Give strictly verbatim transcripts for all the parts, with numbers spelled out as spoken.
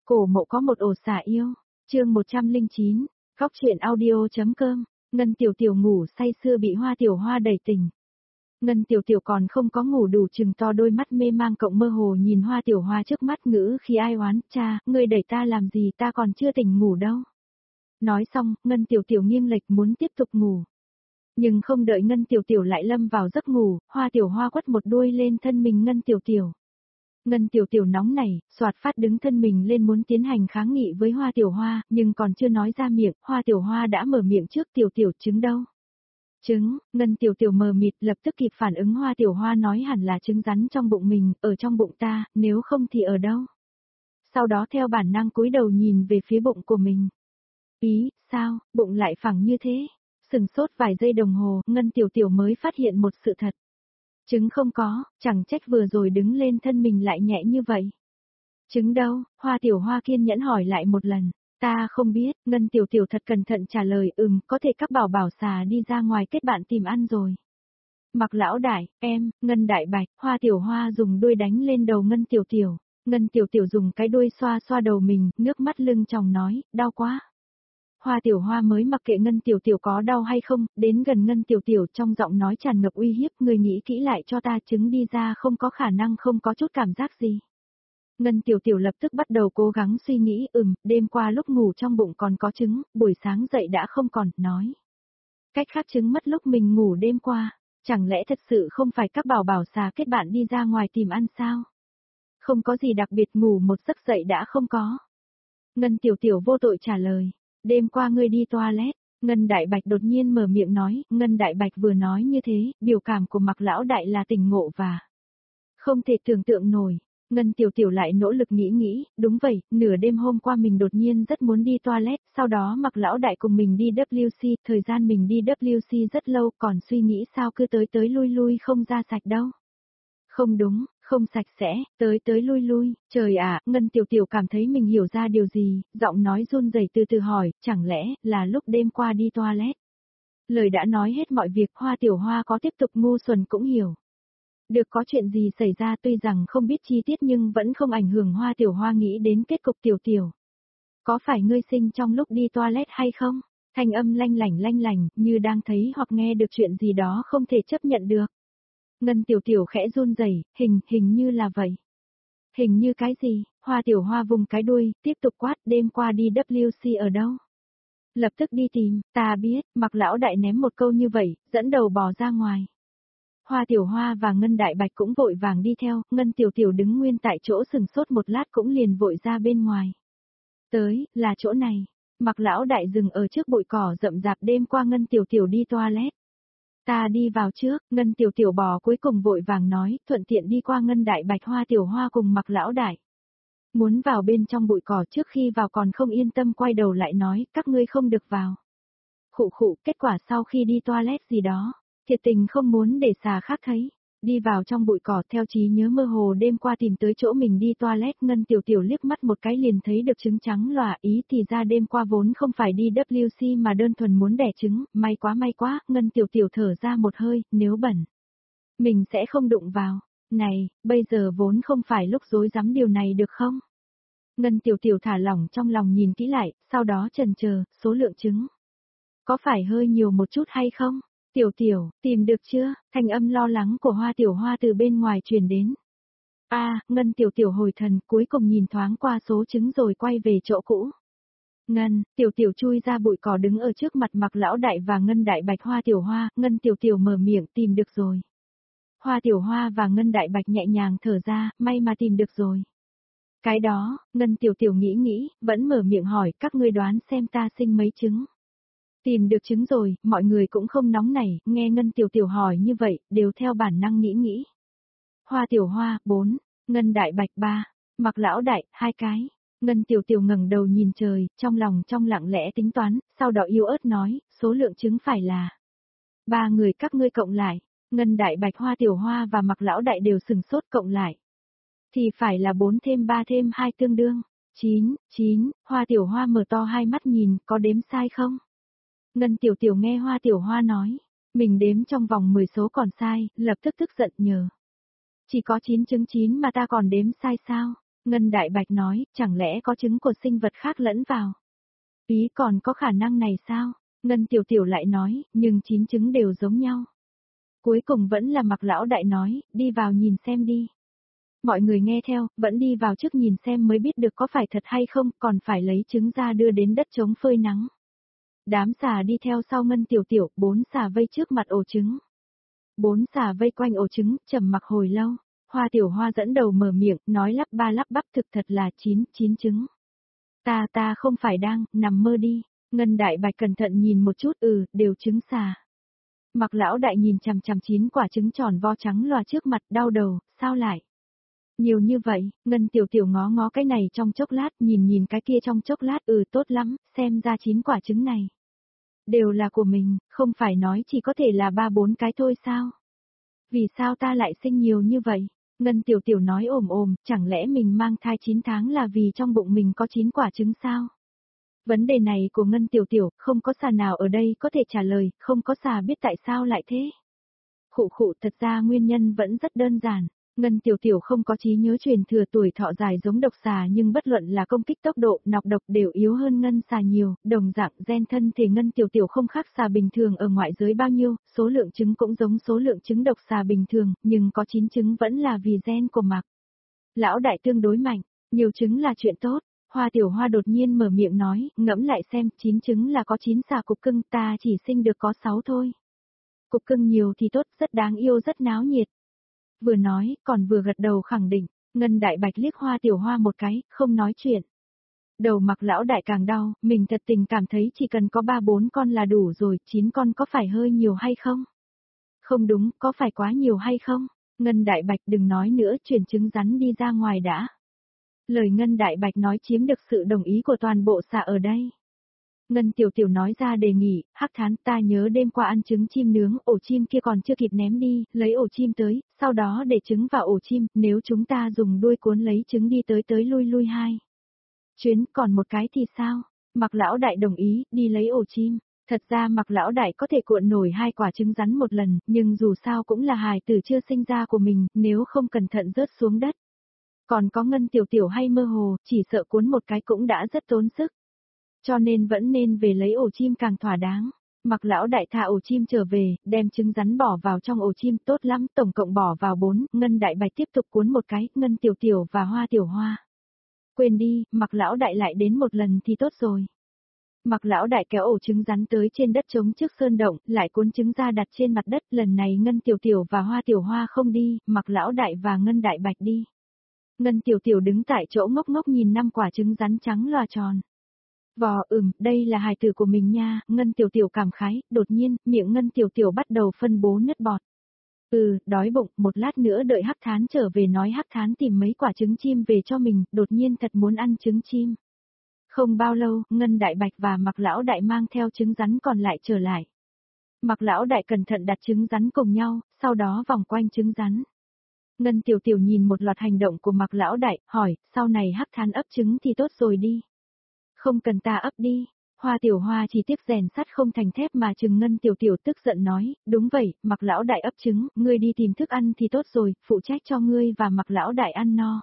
Cổ Mộ có một ổ xả yêu, chương một trăm lẻ chín, góc truyện audio.com, Ngân Tiểu Tiểu ngủ say sưa bị Hoa Tiểu Hoa đẩy tỉnh. Ngân Tiểu Tiểu còn không có ngủ đủ chừng to đôi mắt mê mang cộng mơ hồ nhìn Hoa Tiểu Hoa trước mắt ngữ khi ai oán, cha, ngươi đẩy ta làm gì ta còn chưa tỉnh ngủ đâu. Nói xong, Ngân Tiểu Tiểu nghiêng lệch muốn tiếp tục ngủ. Nhưng không đợi Ngân Tiểu Tiểu lại lâm vào giấc ngủ, Hoa Tiểu Hoa quất một đuôi lên thân mình Ngân Tiểu Tiểu. Ngân Tiểu Tiểu nóng nảy, soạt phát đứng thân mình lên muốn tiến hành kháng nghị với Hoa Tiểu Hoa, nhưng còn chưa nói ra miệng, Hoa Tiểu Hoa đã mở miệng trước. Tiểu Tiểu trứng đâu? Trứng, Ngân Tiểu Tiểu mờ mịt lập tức kịp phản ứng. Hoa Tiểu Hoa nói hẳn là trứng rắn trong bụng mình, ở trong bụng ta, nếu không thì ở đâu? Sau đó theo bản năng cúi đầu nhìn về phía bụng của mình. Ý, sao, bụng lại phẳng như thế? Sừng sốt vài giây đồng hồ, Ngân Tiểu Tiểu mới phát hiện một sự thật. Trứng không có, chẳng trách vừa rồi đứng lên thân mình lại nhẹ như vậy. Trứng đâu? Hoa Tiểu Hoa kiên nhẫn hỏi lại một lần. Ta không biết, Ngân Tiểu Tiểu thật cẩn thận trả lời, ừm, có thể các bảo bảo xà đi ra ngoài kết bạn tìm ăn rồi. Mặc lão đại, em, Ngân Đại Bạch, Hoa Tiểu Hoa dùng đuôi đánh lên đầu Ngân Tiểu Tiểu. Ngân Tiểu Tiểu dùng cái đuôi xoa xoa đầu mình, nước mắt lưng tròng nói, đau quá. Hoa Tiểu Hoa mới mặc kệ Ngân Tiểu Tiểu có đau hay không, đến gần Ngân Tiểu Tiểu trong giọng nói tràn ngập uy hiếp, người nghĩ kỹ lại cho ta, trứng đi ra không có khả năng không có chút cảm giác gì. Ngân Tiểu Tiểu lập tức bắt đầu cố gắng suy nghĩ, ừm, đêm qua lúc ngủ trong bụng còn có trứng, buổi sáng dậy đã không còn, nói. Cách khác trứng mất lúc mình ngủ đêm qua, chẳng lẽ thật sự không phải các bảo bảo xà kết bạn đi ra ngoài tìm ăn sao? Không có gì đặc biệt, ngủ một giấc dậy đã không có. Ngân Tiểu Tiểu vô tội trả lời. Đêm qua ngươi đi toilet, Ngân Đại Bạch đột nhiên mở miệng nói, Ngân Đại Bạch vừa nói như thế, biểu cảm của Mặc lão đại là tỉnh ngộ và không thể tưởng tượng nổi. Ngân Tiểu Tiểu lại nỗ lực nghĩ nghĩ, đúng vậy, nửa đêm hôm qua mình đột nhiên rất muốn đi toilet, sau đó Mặc lão đại cùng mình đi W C, thời gian mình đi W C rất lâu, còn suy nghĩ sao cứ tới tới lui lui không ra sạch đâu. Không đúng, không sạch sẽ, tới tới lui lui, trời ạ, Ngân Tiểu Tiểu cảm thấy mình hiểu ra điều gì, giọng nói run rẩy từ từ hỏi, chẳng lẽ là lúc đêm qua đi toilet. Lời đã nói hết mọi việc, Hoa Tiểu Hoa có tiếp tục ngu xuẩn cũng hiểu. Được, có chuyện gì xảy ra tuy rằng không biết chi tiết nhưng vẫn không ảnh hưởng Hoa Tiểu Hoa nghĩ đến kết cục. Tiểu Tiểu, có phải ngươi sinh trong lúc đi toilet hay không? Thanh âm lanh lảnh lanh lành, như đang thấy hoặc nghe được chuyện gì đó không thể chấp nhận được. Ngân Tiểu Tiểu khẽ run rẩy, hình, hình như là vậy. Hình như cái gì? Hoa Tiểu Hoa vùng cái đuôi, tiếp tục quát, đêm qua đi W C ở đâu? Lập tức đi tìm, ta biết, Mặc lão đại ném một câu như vậy, dẫn đầu bò ra ngoài. Hoa Tiểu Hoa và Ngân Đại Bạch cũng vội vàng đi theo, Ngân Tiểu Tiểu đứng nguyên tại chỗ sừng sốt một lát cũng liền vội ra bên ngoài. Tới, là chỗ này. Mặc lão đại dừng ở trước bụi cỏ rậm rạp, đêm qua Ngân Tiểu Tiểu đi toilet. Ta đi vào trước, Ngân Tiểu Tiểu bò cuối cùng vội vàng nói, thuận tiện đi qua Ngân Đại Bạch. Hoa Tiểu Hoa cùng Mặc lão đại muốn vào bên trong bụi cỏ, trước khi vào còn không yên tâm quay đầu lại nói, các ngươi không được vào. Khụ khụ, kết quả sau khi đi toilet gì đó, thiệt tình không muốn để xà khác thấy. Đi vào trong bụi cỏ, theo trí nhớ mơ hồ đêm qua tìm tới chỗ mình đi toilet, Ngân Tiểu Tiểu liếc mắt một cái liền thấy được trứng trắng lòa, ý thì ra đêm qua vốn không phải đi W C mà đơn thuần muốn đẻ trứng, may quá may quá, Ngân Tiểu Tiểu thở ra một hơi, nếu bẩn, mình sẽ không đụng vào. Này, bây giờ vốn không phải lúc rối rắm điều này được không? Ngân Tiểu Tiểu thả lỏng trong lòng nhìn kỹ lại, sau đó chần chờ, số lượng trứng có phải hơi nhiều một chút hay không? Tiểu Tiểu, tìm được chưa? Thanh âm lo lắng của Hoa Tiểu Hoa từ bên ngoài truyền đến. A, à, Ngân Tiểu Tiểu hồi thần, cuối cùng nhìn thoáng qua số trứng rồi quay về chỗ cũ. Ngân, Tiểu Tiểu chui ra bụi cỏ đứng ở trước mặt Mặc lão đại và Ngân Đại Bạch. Hoa Tiểu Hoa, Ngân Tiểu Tiểu mở miệng, tìm được rồi. Hoa Tiểu Hoa và Ngân Đại Bạch nhẹ nhàng thở ra, may mà tìm được rồi. Cái đó, Ngân Tiểu Tiểu nghĩ nghĩ, vẫn mở miệng hỏi, các ngươi đoán xem ta sinh mấy trứng. Tìm được trứng rồi, mọi người cũng không nóng nảy, nghe Ngân Tiểu Tiểu hỏi như vậy, đều theo bản năng nghĩ nghĩ. Hoa Tiểu Hoa, bốn, Ngân Đại Bạch, ba, Mặc lão đại, hai cái. Ngân Tiểu Tiểu ngẩng đầu nhìn trời, trong lòng trong lặng lẽ tính toán, sau đó yếu ớt nói, số lượng trứng phải là ba người các ngươi cộng lại. Ngân Đại Bạch, Hoa Tiểu Hoa và Mặc lão đại đều sừng sốt, cộng lại thì phải là bốn thêm ba thêm hai tương đương chín, chín. Hoa Tiểu Hoa mở to hai mắt nhìn, có đếm sai không? Ngân Tiểu Tiểu nghe Hoa Tiểu Hoa nói, mình đếm trong vòng mười số còn sai, lập tức tức giận nhờ. Chỉ có chín trứng chín mà ta còn đếm sai sao? Ngân Đại Bạch nói, chẳng lẽ có trứng của sinh vật khác lẫn vào? Ý còn có khả năng này sao? Ngân Tiểu Tiểu lại nói, nhưng chín trứng đều giống nhau. Cuối cùng vẫn là Mạc Lão Đại nói, đi vào nhìn xem đi. Mọi người nghe theo, vẫn đi vào trước nhìn xem mới biết được có phải thật hay không, còn phải lấy trứng ra đưa đến đất trống phơi nắng. Đám xà đi theo sau Ngân Tiểu Tiểu, bốn xà vây trước mặt ổ trứng. Bốn xà vây quanh ổ trứng, trầm mặc hồi lâu. Hoa Tiểu Hoa dẫn đầu mở miệng, nói lắp ba lắp bắp thực thật là chín, chín trứng. Ta ta không phải đang, nằm mơ đi. Ngân Đại Bạch cẩn thận nhìn một chút, ừ, đều trứng xà. Mạc Lão Đại nhìn chằm chằm chín quả trứng tròn vo trắng loà trước mặt, đau đầu, sao lại? Nhiều như vậy, Ngân Tiểu Tiểu ngó ngó cái này trong chốc lát, nhìn nhìn cái kia trong chốc lát, ừ tốt lắm, xem ra chín quả trứng này. Đều là của mình, không phải nói chỉ có thể là ba bốn cái thôi sao? Vì sao ta lại sinh nhiều như vậy? Ngân Tiểu Tiểu nói ồm ồm, chẳng lẽ mình mang thai chín tháng là vì trong bụng mình có chín quả trứng sao? Vấn đề này của Ngân Tiểu Tiểu, không có xà nào ở đây có thể trả lời, không có xà biết tại sao lại thế. Khụ khụ, thật ra nguyên nhân vẫn rất đơn giản. Ngân Tiểu Tiểu không có trí nhớ truyền thừa tuổi thọ dài giống độc xà, nhưng bất luận là công kích tốc độ, nọc độc đều yếu hơn ngân xà nhiều, đồng dạng gen thân thể Ngân Tiểu Tiểu không khác xà bình thường ở ngoại giới bao nhiêu, số lượng trứng cũng giống số lượng trứng độc xà bình thường, nhưng có chín trứng vẫn là vì gen của Mạc Lão Đại tương đối mạnh, nhiều trứng là chuyện tốt. Hoa Tiểu Hoa đột nhiên mở miệng nói, ngẫm lại xem, chín trứng là có chín xà cục cưng, ta chỉ sinh được có sáu thôi. Cục cưng nhiều thì tốt, rất đáng yêu rất náo nhiệt. Vừa nói, còn vừa gật đầu khẳng định, Ngân Đại Bạch liếc Hoa Tiểu Hoa một cái, không nói chuyện. Đầu Mạc Lão Đại càng đau, mình thật tình cảm thấy chỉ cần có ba bốn con là đủ rồi, chín con có phải hơi nhiều hay không? Không đúng, có phải quá nhiều hay không? Ngân Đại Bạch đừng nói nữa, chuyển trứng rắn đi ra ngoài đã. Lời Ngân Đại Bạch nói chiếm được sự đồng ý của toàn bộ xà ở đây. Ngân Tiểu Tiểu nói ra đề nghị, Hắc Thán ta nhớ đêm qua ăn trứng chim nướng, ổ chim kia còn chưa kịp ném đi, lấy ổ chim tới, sau đó để trứng vào ổ chim, nếu chúng ta dùng đuôi cuốn lấy trứng đi tới tới lui lui hai. Chuyến, còn một cái thì sao? Mạc Lão Đại đồng ý, đi lấy ổ chim. Thật ra Mạc Lão Đại có thể cuộn nổi hai quả trứng rắn một lần, nhưng dù sao cũng là hài tử chưa sinh ra của mình, nếu không cẩn thận rớt xuống đất. Còn có Ngân Tiểu Tiểu hay mơ hồ, chỉ sợ cuốn một cái cũng đã rất tốn sức. Cho nên vẫn nên về lấy ổ chim càng thỏa đáng. Mạc Lão Đại thả ổ chim trở về, đem trứng rắn bỏ vào trong ổ chim, tốt lắm, tổng cộng bỏ vào bốn, Ngân Đại Bạch tiếp tục cuốn một cái, Ngân Tiểu Tiểu và Hoa Tiểu Hoa. Quên đi, Mạc Lão Đại lại đến một lần thì tốt rồi. Mạc Lão Đại kéo ổ trứng rắn tới trên đất trống trước sơn động, lại cuốn trứng ra đặt trên mặt đất, lần này Ngân Tiểu Tiểu và Hoa Tiểu Hoa không đi, Mạc Lão Đại và Ngân Đại Bạch đi. Ngân Tiểu Tiểu đứng tại chỗ ngốc ngốc nhìn năm quả trứng rắn trắng lòa tròn. Vò ừm, đây là hài tử của mình nha, Ngân Tiểu Tiểu cảm khái, đột nhiên, miệng Ngân Tiểu Tiểu bắt đầu phân bố nứt bọt. Ừ, đói bụng, một lát nữa đợi Hắc Thán trở về nói Hắc Thán tìm mấy quả trứng chim về cho mình, đột nhiên thật muốn ăn trứng chim. Không bao lâu, Ngân Đại Bạch và Mạc Lão Đại mang theo trứng rắn còn lại trở lại. Mạc Lão Đại cẩn thận đặt trứng rắn cùng nhau, sau đó vòng quanh trứng rắn. Ngân Tiểu Tiểu nhìn một loạt hành động của Mạc Lão Đại, hỏi, sau này Hắc Thán ấp trứng thì tốt rồi đi. Không cần ta ấp đi. Hoa Tiểu Hoa chỉ tiếc rèn sắt không thành thép mà chừng Ngân Tiểu Tiểu tức giận nói, đúng vậy, Mạc Lão Đại ấp trứng, ngươi đi tìm thức ăn thì tốt rồi, phụ trách cho ngươi và Mạc Lão Đại ăn no.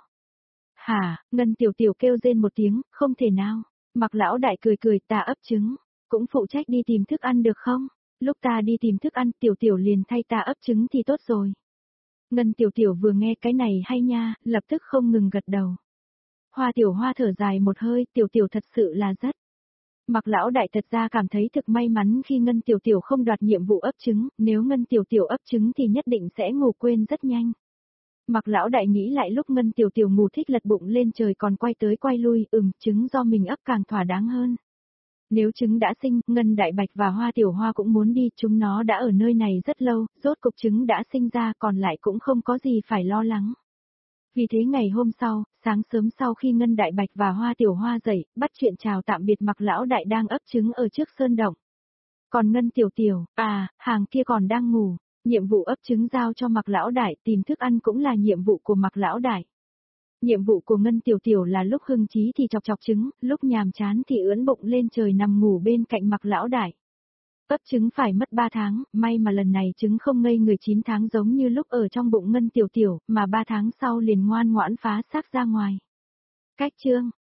Hả, Ngân Tiểu Tiểu kêu rên một tiếng, không thể nào. Mạc Lão Đại cười cười, ta ấp trứng, cũng phụ trách đi tìm thức ăn được không? Lúc ta đi tìm thức ăn, Tiểu Tiểu liền thay ta ấp trứng thì tốt rồi. Ngân Tiểu Tiểu vừa nghe cái này hay nha, lập tức không ngừng gật đầu. Hoa Tiểu Hoa thở dài một hơi, Tiểu Tiểu thật sự là rất. Mạc Lão Đại thật ra cảm thấy thực may mắn khi Ngân Tiểu Tiểu không đoạt nhiệm vụ ấp trứng, nếu Ngân Tiểu Tiểu ấp trứng thì nhất định sẽ ngủ quên rất nhanh. Mạc Lão Đại nghĩ lại lúc Ngân Tiểu Tiểu ngủ thích lật bụng lên trời còn quay tới quay lui, ừm, trứng do mình ấp càng thỏa đáng hơn. Nếu trứng đã sinh, Ngân Đại Bạch và Hoa Tiểu Hoa cũng muốn đi, chúng nó đã ở nơi này rất lâu, rốt cục trứng đã sinh ra còn lại cũng không có gì phải lo lắng. Vì thế ngày hôm sau, sáng sớm sau khi Ngân Đại Bạch và Hoa Tiểu Hoa dậy, bắt chuyện chào tạm biệt Mạc Lão Đại đang ấp trứng ở trước sơn động. Còn Ngân Tiểu Tiểu, à, hàng kia còn đang ngủ, nhiệm vụ ấp trứng giao cho Mạc Lão Đại, tìm thức ăn cũng là nhiệm vụ của Mạc Lão Đại. Nhiệm vụ của Ngân Tiểu Tiểu là lúc hưng trí thì chọc chọc trứng, lúc nhàm chán thì ưỡn bụng lên trời nằm ngủ bên cạnh Mạc Lão Đại. Ấp trứng phải mất ba tháng, may mà lần này trứng không ngây người chín tháng giống như lúc ở trong bụng Ngân Tiểu Tiểu, mà ba tháng sau liền ngoan ngoãn phá xác ra ngoài. Cách chương